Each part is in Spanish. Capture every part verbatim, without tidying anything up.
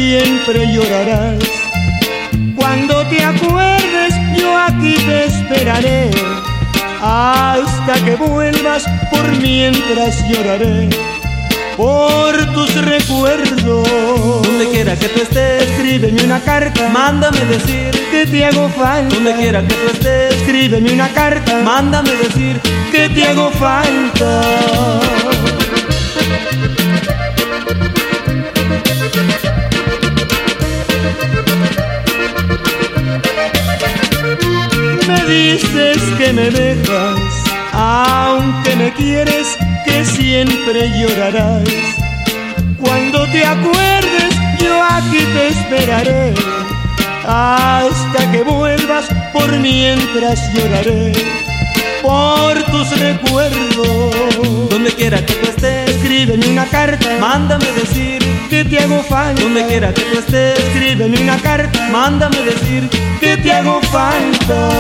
siempre llorarás. Cuando te acuerdes, yo aquí te esperaré. Hasta que vuelvas, por mientras lloraré por tus recuerdos. Donde quiera que tú estés, escríbeme una carta, mándame decir que te hago falta. Donde quiera que tú estés, escríbeme una carta, mándame decir que te hago falta. Me dices que me dejas, aunque me quieres, que siempre llorarás. Cuando te acuerdes, yo aquí te esperaré. Hasta que vuelvas, por mientras lloraré por tus recuerdos. Donde quiera que tú estés, escríbeme una carta, mándame decir que te hago falta. Donde quiera que tú estés, escríbeme una carta, mándame decir que te hago falta.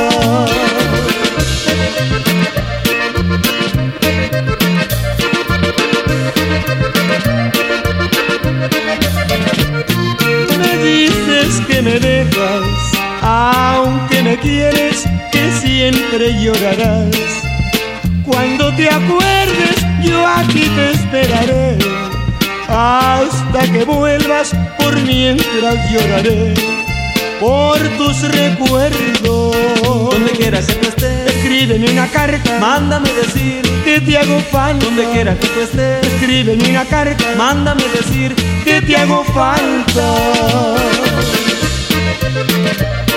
Me dices que me dejas, aunque me quieres, que siempre llorarás. Cuando te acuerdes, yo aquí te esperaré. Hasta que vuelvas, por mientras lloraré por tus recuerdos. Donde quiera que tú estés, escríbeme una carta, mándame decir que te hago falta. Donde quiera que tú estés, escríbeme una carta, mándame decir que te hago falta.